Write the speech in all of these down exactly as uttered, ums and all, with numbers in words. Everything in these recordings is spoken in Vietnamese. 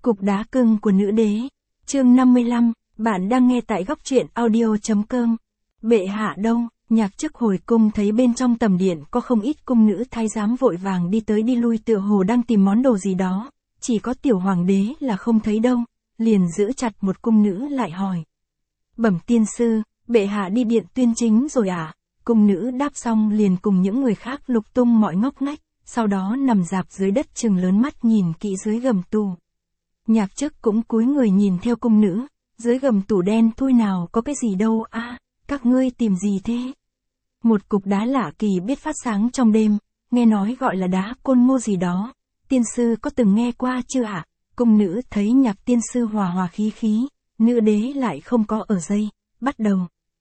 Cục đá cưng của nữ đế. Chương năm mươi lăm, bạn đang nghe tại góc truyện audio.com. Bệ hạ đâu? Nhạc chức hồi cung thấy bên trong tầm điện có không ít cung nữ thái giám vội vàng đi tới đi lui tựa hồ đang tìm món đồ gì đó, chỉ có tiểu hoàng đế là không thấy đâu, liền giữ chặt một cung nữ lại hỏi. Bẩm tiên sư, bệ hạ đi điện tuyên chính rồi à? Cung nữ đáp xong liền cùng những người khác lục tung mọi ngóc ngách, sau đó nằm rạp dưới đất trừng lớn mắt nhìn kỹ dưới gầm tủ. Nhạc chức cũng cúi người nhìn theo cung nữ, dưới gầm tủ đen thui nào có cái gì đâu a, à, các ngươi tìm gì thế? Một cục đá lạ kỳ biết phát sáng trong đêm, nghe nói gọi là đá côn ngô gì đó, tiên sư có từng nghe qua chưa ạ? À? Cung nữ thấy nhạc tiên sư hòa hòa khí khí, nữ đế lại không có ở dây, bắt đầu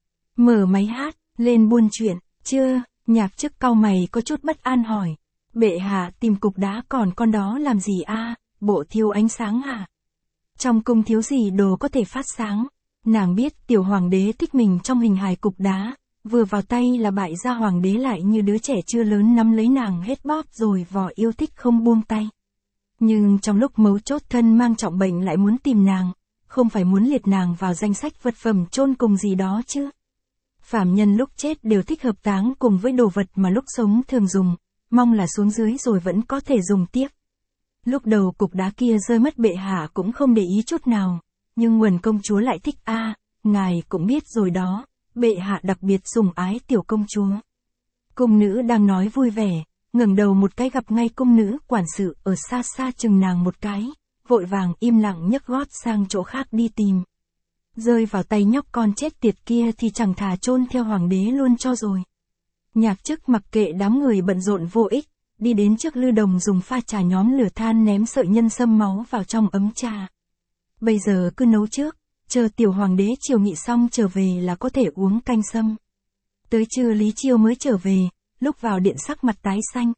mở máy hát, lên buôn chuyện, chưa? Nhạc chức cau mày có chút bất an hỏi, bệ hạ tìm cục đá còn con đó làm gì a? À? Bộ thiếu ánh sáng hả? Trong cung thiếu gì đồ có thể phát sáng? Nàng biết tiểu hoàng đế thích mình trong hình hài cục đá, vừa vào tay là bại gia hoàng đế lại như đứa trẻ chưa lớn nắm lấy nàng hết bóp rồi vò yêu thích không buông tay. Nhưng trong lúc mấu chốt thân mang trọng bệnh lại muốn tìm nàng, không phải muốn liệt nàng vào danh sách vật phẩm chôn cùng gì đó chứ. Phàm nhân lúc chết đều thích hợp táng cùng với đồ vật mà lúc sống thường dùng, mong là xuống dưới rồi vẫn có thể dùng tiếp. Lúc đầu cục đá kia rơi mất bệ hạ cũng không để ý chút nào, nhưng nguồn công chúa lại thích a, à, ngài cũng biết rồi đó, bệ hạ đặc biệt sủng ái tiểu công chúa. Cung nữ đang nói vui vẻ, ngẩng đầu một cái gặp ngay cung nữ quản sự ở xa xa chừng nàng một cái, vội vàng im lặng nhấc gót sang chỗ khác đi tìm. Rơi vào tay nhóc con chết tiệt kia thì chẳng thà chôn theo hoàng đế luôn cho rồi. Nhạc chức mặc kệ đám người bận rộn vô ích, đi đến trước lư đồng dùng pha trà nhóm lửa than ném sợi nhân sâm máu vào trong ấm trà. Bây giờ cứ nấu trước, chờ tiểu hoàng đế chiều nghị xong trở về là có thể uống canh sâm. Tới trưa Lý Chiêu mới trở về, lúc vào điện sắc mặt tái xanh.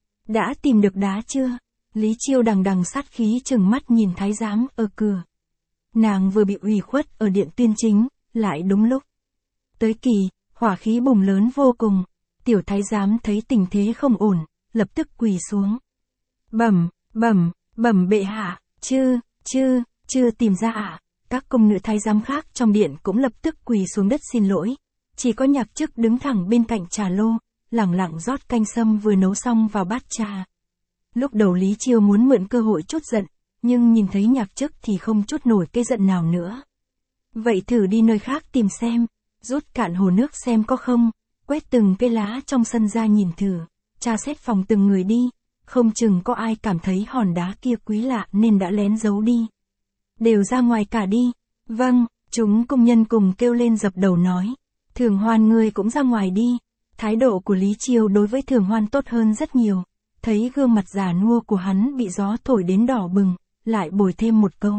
Đã tìm được đá chưa? Lý Chiêu đằng đằng sát khí chừng mắt nhìn thái giám ở cửa. Nàng vừa bị ủy khuất ở điện tuyên chính, lại đúng lúc. Tới kỳ, hỏa khí bùng lớn vô cùng, tiểu thái giám thấy tình thế không ổn, lập tức quỳ xuống. Bẩm, bẩm, bẩm bệ hạ, chưa, chưa, chưa tìm ra ạ. À? Các công nữ thái giám khác trong điện cũng lập tức quỳ xuống đất xin lỗi. Chỉ có nhạc chức đứng thẳng bên cạnh trà lô, lẳng lặng rót canh sâm vừa nấu xong vào bát trà. Lúc đầu Lý Chiêu muốn mượn cơ hội chút giận, nhưng nhìn thấy nhạc chức thì không chút nổi cái giận nào nữa. Vậy thử đi nơi khác tìm xem, rút cạn hồ nước xem có không, quét từng cây lá trong sân ra nhìn thử, tra xét phòng từng người đi, không chừng có ai cảm thấy hòn đá kia quý lạ nên đã lén giấu đi. Đều ra ngoài cả đi. Vâng, chúng công nhân cùng kêu lên dập đầu nói. Thường Hoan ngươi cũng ra ngoài đi. Thái độ của Lý Chiêu đối với Thường Hoan tốt hơn rất nhiều. Thấy gương mặt già nua của hắn bị gió thổi đến đỏ bừng, lại bồi thêm một câu.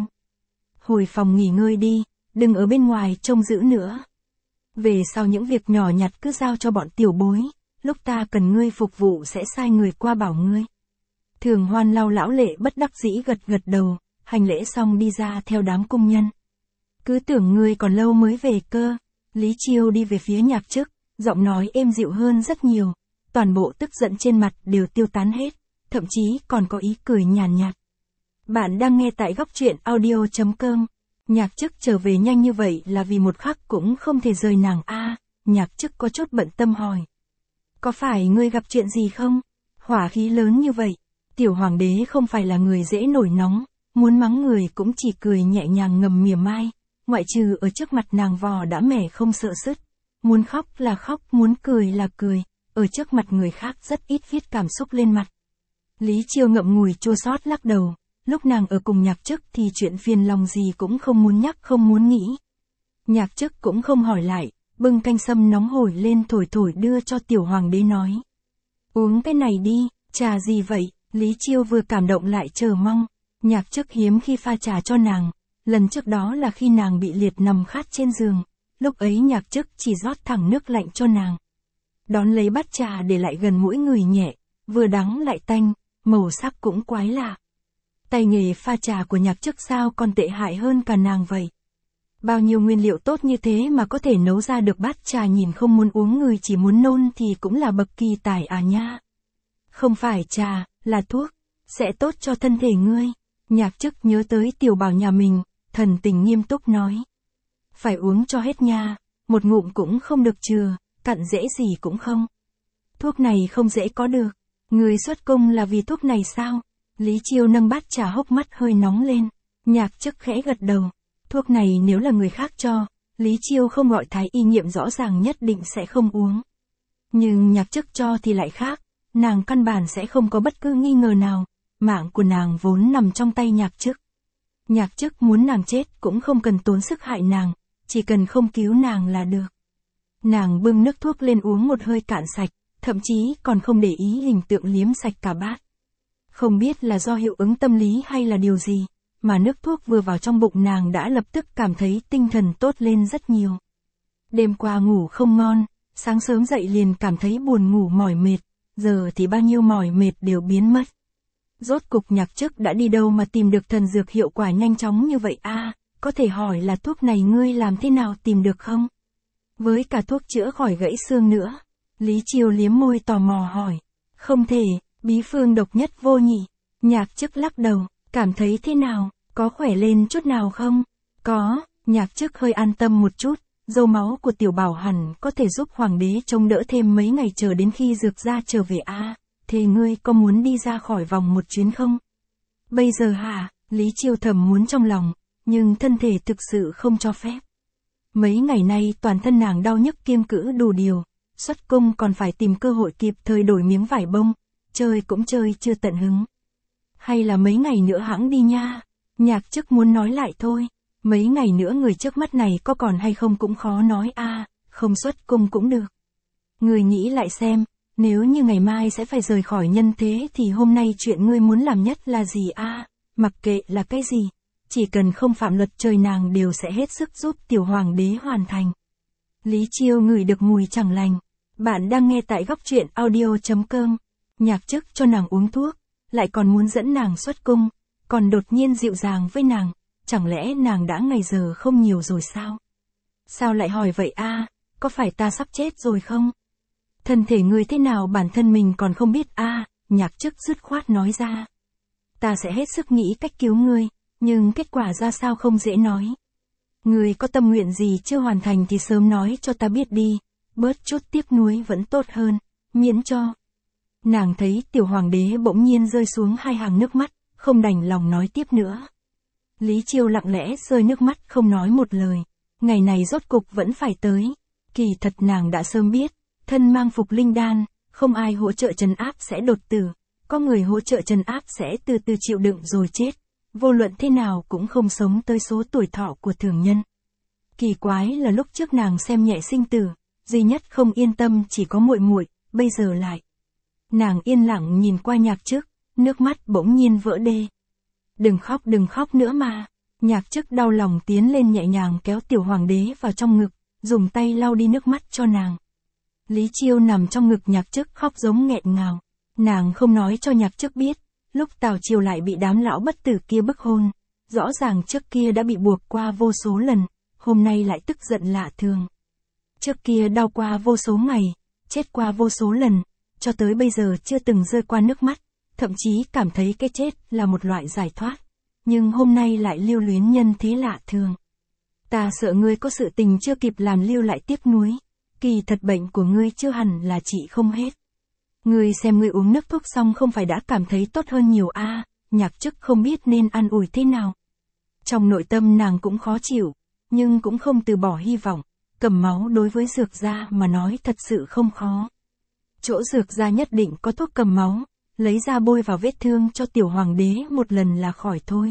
Hồi phòng nghỉ ngơi đi, đừng ở bên ngoài trông giữ nữa. Về sau những việc nhỏ nhặt cứ giao cho bọn tiểu bối, lúc ta cần ngươi phục vụ sẽ sai người qua bảo ngươi. Thường Hoan lau lão lệ bất đắc dĩ gật gật đầu, hành lễ xong đi ra theo đám cung nhân. Cứ tưởng ngươi còn lâu mới về cơ. Lý Chiêu đi về phía nhạc chức, giọng nói êm dịu hơn rất nhiều, toàn bộ tức giận trên mặt đều tiêu tán hết, thậm chí còn có ý cười nhàn nhạt. Bạn đang nghe tại góc truyện audio.com. Nhạc chức trở về nhanh như vậy là vì một khắc cũng không thể rời nàng a. À, nhạc chức có chút bận tâm hỏi. Có phải ngươi gặp chuyện gì không? Hỏa khí lớn như vậy, tiểu hoàng đế không phải là người dễ nổi nóng, muốn mắng người cũng chỉ cười nhẹ nhàng ngầm mỉa mai, ngoại trừ ở trước mặt nàng vò đã mẻ không sợ sứt. Muốn khóc là khóc, muốn cười là cười, ở trước mặt người khác rất ít viết cảm xúc lên mặt. Lý Chiêu ngậm ngùi chua xót lắc đầu, lúc nàng ở cùng nhạc chức thì chuyện phiền lòng gì cũng không muốn nhắc không muốn nghĩ. Nhạc chức cũng không hỏi lại, bưng canh sâm nóng hổi lên thổi thổi đưa cho tiểu hoàng đế nói. Uống cái này đi, trà gì vậy? Lý Chiêu vừa cảm động lại chờ mong. Nhạc chức hiếm khi pha trà cho nàng, lần trước đó là khi nàng bị liệt nằm khát trên giường, lúc ấy nhạc chức chỉ rót thẳng nước lạnh cho nàng. Đón lấy bát trà để lại gần mũi người nhẹ, vừa đắng lại tanh, màu sắc cũng quái lạ. Tay nghề pha trà của nhạc chức sao còn tệ hại hơn cả nàng vậy. Bao nhiêu nguyên liệu tốt như thế mà có thể nấu ra được bát trà nhìn không muốn uống người chỉ muốn nôn thì cũng là bậc kỳ tài à nha. Không phải trà, là thuốc, sẽ tốt cho thân thể ngươi. Nhạc Chức nhớ tới Tiểu Bảo nhà mình, thần tình nghiêm túc nói. Phải uống cho hết nha, một ngụm cũng không được chừa, cặn dễ gì cũng không. Thuốc này không dễ có được. Người xuất cung là vì thuốc này sao? Lý Chiêu nâng bát trà hốc mắt hơi nóng lên. Nhạc Chức khẽ gật đầu. Thuốc này nếu là người khác cho, Lý Chiêu không gọi thái y nghiệm rõ ràng nhất định sẽ không uống. Nhưng Nhạc Chức cho thì lại khác, nàng căn bản sẽ không có bất cứ nghi ngờ nào, mạng của nàng vốn nằm trong tay Nhạc Chức. Nhạc Chức muốn nàng chết cũng không cần tốn sức hại nàng, chỉ cần không cứu nàng là được. Nàng bưng nước thuốc lên uống một hơi cạn sạch, thậm chí còn không để ý hình tượng liếm sạch cả bát. Không biết là do hiệu ứng tâm lý hay là điều gì, mà nước thuốc vừa vào trong bụng nàng đã lập tức cảm thấy tinh thần tốt lên rất nhiều. Đêm qua ngủ không ngon, sáng sớm dậy liền cảm thấy buồn ngủ mỏi mệt, giờ thì bao nhiêu mỏi mệt đều biến mất. Rốt cục Nhạc Chức đã đi đâu mà tìm được thần dược hiệu quả nhanh chóng như vậy a? À, có thể hỏi là thuốc này ngươi làm thế nào tìm được không? Với cả thuốc chữa khỏi gãy xương nữa. Lý Chiêu liếm môi tò mò hỏi. Không thể, bí phương độc nhất vô nhị. Nhạc Chức lắc đầu, cảm thấy thế nào, có khỏe lên chút nào không? Có, Nhạc Chức hơi an tâm một chút, dâu máu của Tiểu Bảo hẳn có thể giúp hoàng đế chống đỡ thêm mấy ngày chờ đến khi dược ra trở về a. À, thế ngươi có muốn đi ra khỏi vòng một chuyến không? Bây giờ hả? Lý Chiêu thầm muốn trong lòng, nhưng thân thể thực sự không cho phép. Mấy ngày nay toàn thân nàng đau nhức kiêng cữ đủ điều, xuất cung còn phải tìm cơ hội kịp thời đổi miếng vải bông, chơi cũng chơi chưa tận hứng. Hay là mấy ngày nữa hãng đi nha, Nhạc Chức muốn nói lại thôi, mấy ngày nữa người trước mắt này có còn hay không cũng khó nói a, à, không xuất cung cũng được. Người nghĩ lại xem, nếu như ngày mai sẽ phải rời khỏi nhân thế thì hôm nay chuyện ngươi muốn làm nhất là gì a? À, mặc kệ là cái gì, chỉ cần không phạm luật trời nàng đều sẽ hết sức giúp tiểu hoàng đế hoàn thành. Lý Chiêu ngửi được mùi chẳng lành. Bạn đang nghe tại góc truyện audio chấm com. Nhạc Chức cho nàng uống thuốc, lại còn muốn dẫn nàng xuất cung, còn đột nhiên dịu dàng với nàng, chẳng lẽ nàng đã ngày giờ không nhiều rồi sao? Sao lại hỏi vậy a? À, có phải ta sắp chết rồi không? Thân thể ngươi thế nào bản thân mình còn không biết a? À, Nhạc Chức dứt khoát nói ra. Ta sẽ hết sức nghĩ cách cứu ngươi, nhưng kết quả ra sao không dễ nói. Ngươi có tâm nguyện gì chưa hoàn thành thì sớm nói cho ta biết đi, bớt chút tiếc nuối vẫn tốt hơn, miễn cho. Nàng thấy tiểu hoàng đế bỗng nhiên rơi xuống hai hàng nước mắt, không đành lòng nói tiếp nữa. Lý Chiêu lặng lẽ rơi nước mắt không nói một lời, ngày này rốt cục vẫn phải tới. Kỳ thật nàng đã sớm biết, thân mang phục linh đan, không ai hỗ trợ trấn áp sẽ đột tử, có người hỗ trợ trấn áp sẽ từ từ chịu đựng rồi chết, vô luận thế nào cũng không sống tới số tuổi thọ của thường nhân. Kỳ quái là lúc trước nàng xem nhẹ sinh tử, duy nhất không yên tâm chỉ có muội muội, bây giờ lại. Nàng yên lặng nhìn qua Nhạc Chức, nước mắt bỗng nhiên vỡ đê. Đừng khóc đừng khóc nữa mà. Nhạc Chức đau lòng tiến lên nhẹ nhàng kéo tiểu hoàng đế vào trong ngực, dùng tay lau đi nước mắt cho nàng. Lý Chiêu nằm trong ngực Nhạc Chức khóc giống nghẹn ngào. Nàng không nói cho Nhạc Chức biết, lúc Tào Triều lại bị đám lão bất tử kia bức hôn, rõ ràng trước kia đã bị buộc qua vô số lần, hôm nay lại tức giận lạ thường. Trước kia đau qua vô số ngày, chết qua vô số lần, cho tới bây giờ chưa từng rơi qua nước mắt, thậm chí cảm thấy cái chết là một loại giải thoát, nhưng hôm nay lại lưu luyến nhân thế lạ thường. Ta sợ ngươi có sự tình chưa kịp làm lưu lại tiếc nuối, kỳ thật bệnh của ngươi chưa hẳn là trị không hết. Ngươi xem ngươi uống nước thuốc xong không phải đã cảm thấy tốt hơn nhiều a? À, Nhạc Chức không biết nên an ủi thế nào. Trong nội tâm nàng cũng khó chịu, nhưng cũng không từ bỏ hy vọng, cầm máu đối với dược gia mà nói thật sự không khó. Chỗ dược gia nhất định có thuốc cầm máu, lấy ra bôi vào vết thương cho tiểu hoàng đế một lần là khỏi thôi.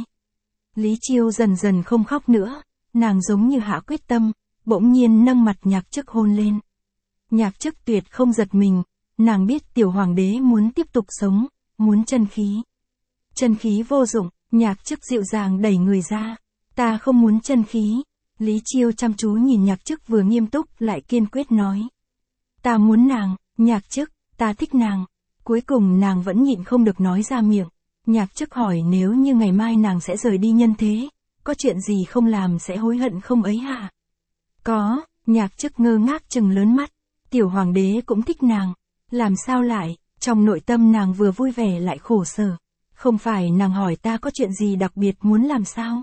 Lý Chiêu dần dần không khóc nữa, nàng giống như hạ quyết tâm, bỗng nhiên nâng mặt Nhạc Chức hôn lên. Nhạc Chức tuyệt không giật mình, nàng biết tiểu hoàng đế muốn tiếp tục sống, muốn chân khí. Chân khí vô dụng, Nhạc Chức dịu dàng đẩy người ra. Ta không muốn chân khí. Lý Chiêu chăm chú nhìn Nhạc Chức vừa nghiêm túc lại kiên quyết nói. Ta muốn nàng, Nhạc Chức, ta thích nàng. Cuối cùng nàng vẫn nhịn không được nói ra miệng. Nhạc Chức hỏi nếu như ngày mai nàng sẽ rời đi nhân thế, có chuyện gì không làm sẽ hối hận không ấy hả? Có, Nhạc Chức ngơ ngác trừng lớn mắt. Tiểu hoàng đế cũng thích nàng. Làm sao lại, trong nội tâm nàng vừa vui vẻ lại khổ sở. Không phải nàng hỏi ta có chuyện gì đặc biệt muốn làm sao?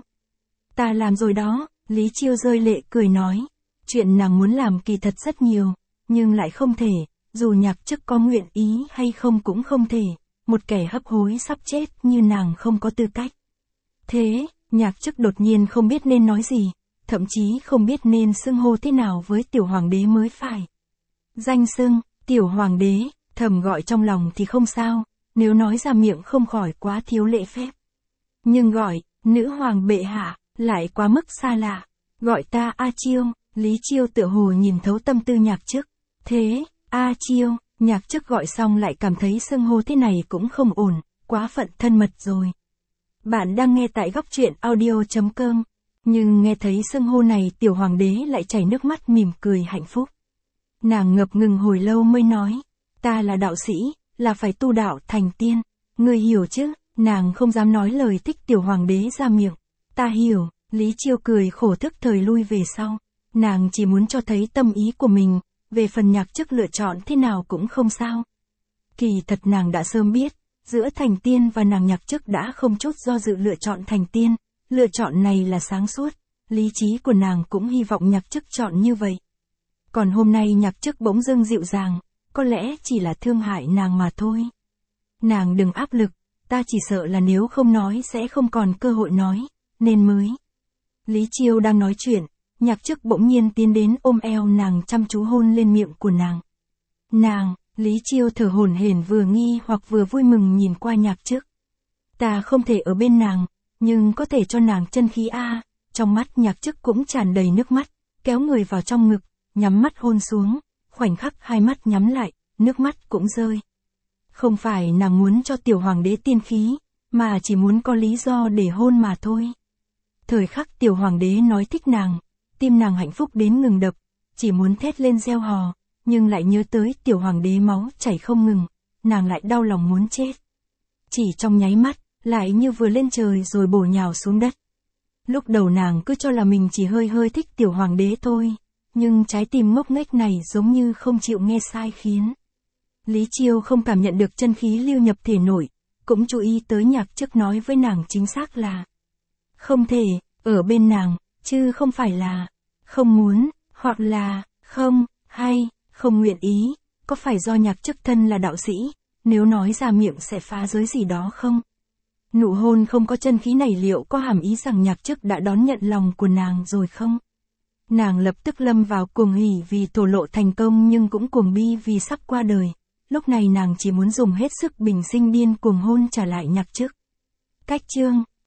Ta làm rồi đó, Lý Chiêu rơi lệ cười nói. Chuyện nàng muốn làm kỳ thật rất nhiều, nhưng lại không thể, dù Nhạc Chức có nguyện ý hay không cũng không thể, một kẻ hấp hối sắp chết như nàng không có tư cách. Thế, Nhạc Chức đột nhiên không biết nên nói gì, thậm chí không biết nên xưng hô thế nào với tiểu hoàng đế mới phải. Danh xưng, tiểu hoàng đế, thầm gọi trong lòng thì không sao, nếu nói ra miệng không khỏi quá thiếu lễ phép. Nhưng gọi, nữ hoàng bệ hạ, lại quá mức xa lạ. Gọi ta A Chiêu, Lý Chiêu tựa hồ nhìn thấu tâm tư Nhạc Chức. Thế, A Chiêu, Nhạc Chức gọi xong lại cảm thấy xưng hô thế này cũng không ổn, quá phận thân mật rồi. Bạn đang nghe tại góc truyện audio chấm com. Nhưng nghe thấy xưng hô này tiểu hoàng đế lại chảy nước mắt mỉm cười hạnh phúc. Nàng ngập ngừng hồi lâu mới nói, ta là đạo sĩ, là phải tu đạo thành tiên, ngươi hiểu chứ? Nàng không dám nói lời thích tiểu hoàng đế ra miệng. Ta hiểu, Lý Chiêu cười khổ thức thời lui về sau. Nàng chỉ muốn cho thấy tâm ý của mình, về phần Nhạc Chức lựa chọn thế nào cũng không sao. Kỳ thật nàng đã sớm biết, giữa thành tiên và nàng Nhạc Chức đã không chút do dự lựa chọn thành tiên, lựa chọn này là sáng suốt, lý trí của nàng cũng hy vọng Nhạc Chức chọn như vậy. Còn hôm nay Nhạc Chức bỗng dưng dịu dàng, có lẽ chỉ là thương hại nàng mà thôi. Nàng đừng áp lực, ta chỉ sợ là nếu không nói sẽ không còn cơ hội nói, nên mới. Lý Chiêu đang nói chuyện, Nhạc Chức bỗng nhiên tiến đến ôm eo nàng chăm chú hôn lên miệng của nàng. Nàng, Lý Chiêu thở hổn hển vừa nghi hoặc vừa vui mừng nhìn qua Nhạc Chức. Ta không thể ở bên nàng, nhưng có thể cho nàng chân khí a. Trong mắt Nhạc Chức cũng tràn đầy nước mắt, kéo người vào trong ngực, nhắm mắt hôn xuống, khoảnh khắc hai mắt nhắm lại, nước mắt cũng rơi. Không phải nàng muốn cho tiểu hoàng đế tiên khí, mà chỉ muốn có lý do để hôn mà thôi. Thời khắc tiểu hoàng đế nói thích nàng, tim nàng hạnh phúc đến ngừng đập, chỉ muốn thét lên reo hò, nhưng lại nhớ tới tiểu hoàng đế máu chảy không ngừng, nàng lại đau lòng muốn chết. Chỉ trong nháy mắt, lại như vừa lên trời rồi bổ nhào xuống đất. Lúc đầu nàng cứ cho là mình chỉ hơi hơi thích tiểu hoàng đế thôi, nhưng trái tim ngốc nghếch này giống như không chịu nghe sai khiến. Lý Chiêu không cảm nhận được chân khí lưu nhập thể nội, cũng chú ý tới Nhạc Chức nói với nàng chính xác là không thể, ở bên nàng, chứ không phải là không muốn, hoặc là không, hay không nguyện ý, có phải do Nhạc Chức thân là đạo sĩ, nếu nói ra miệng sẽ phá giới gì đó không? Nụ hôn không có chân khí này liệu có hàm ý rằng Nhạc Chức đã đón nhận lòng của nàng rồi không? Nàng lập tức lâm vào cuồng hỉ vì thổ lộ thành công nhưng cũng cuồng bi vì sắp qua đời. Lúc này nàng chỉ muốn dùng hết sức bình sinh điên cuồng hôn trả lại Nhạc Chức. Cách chương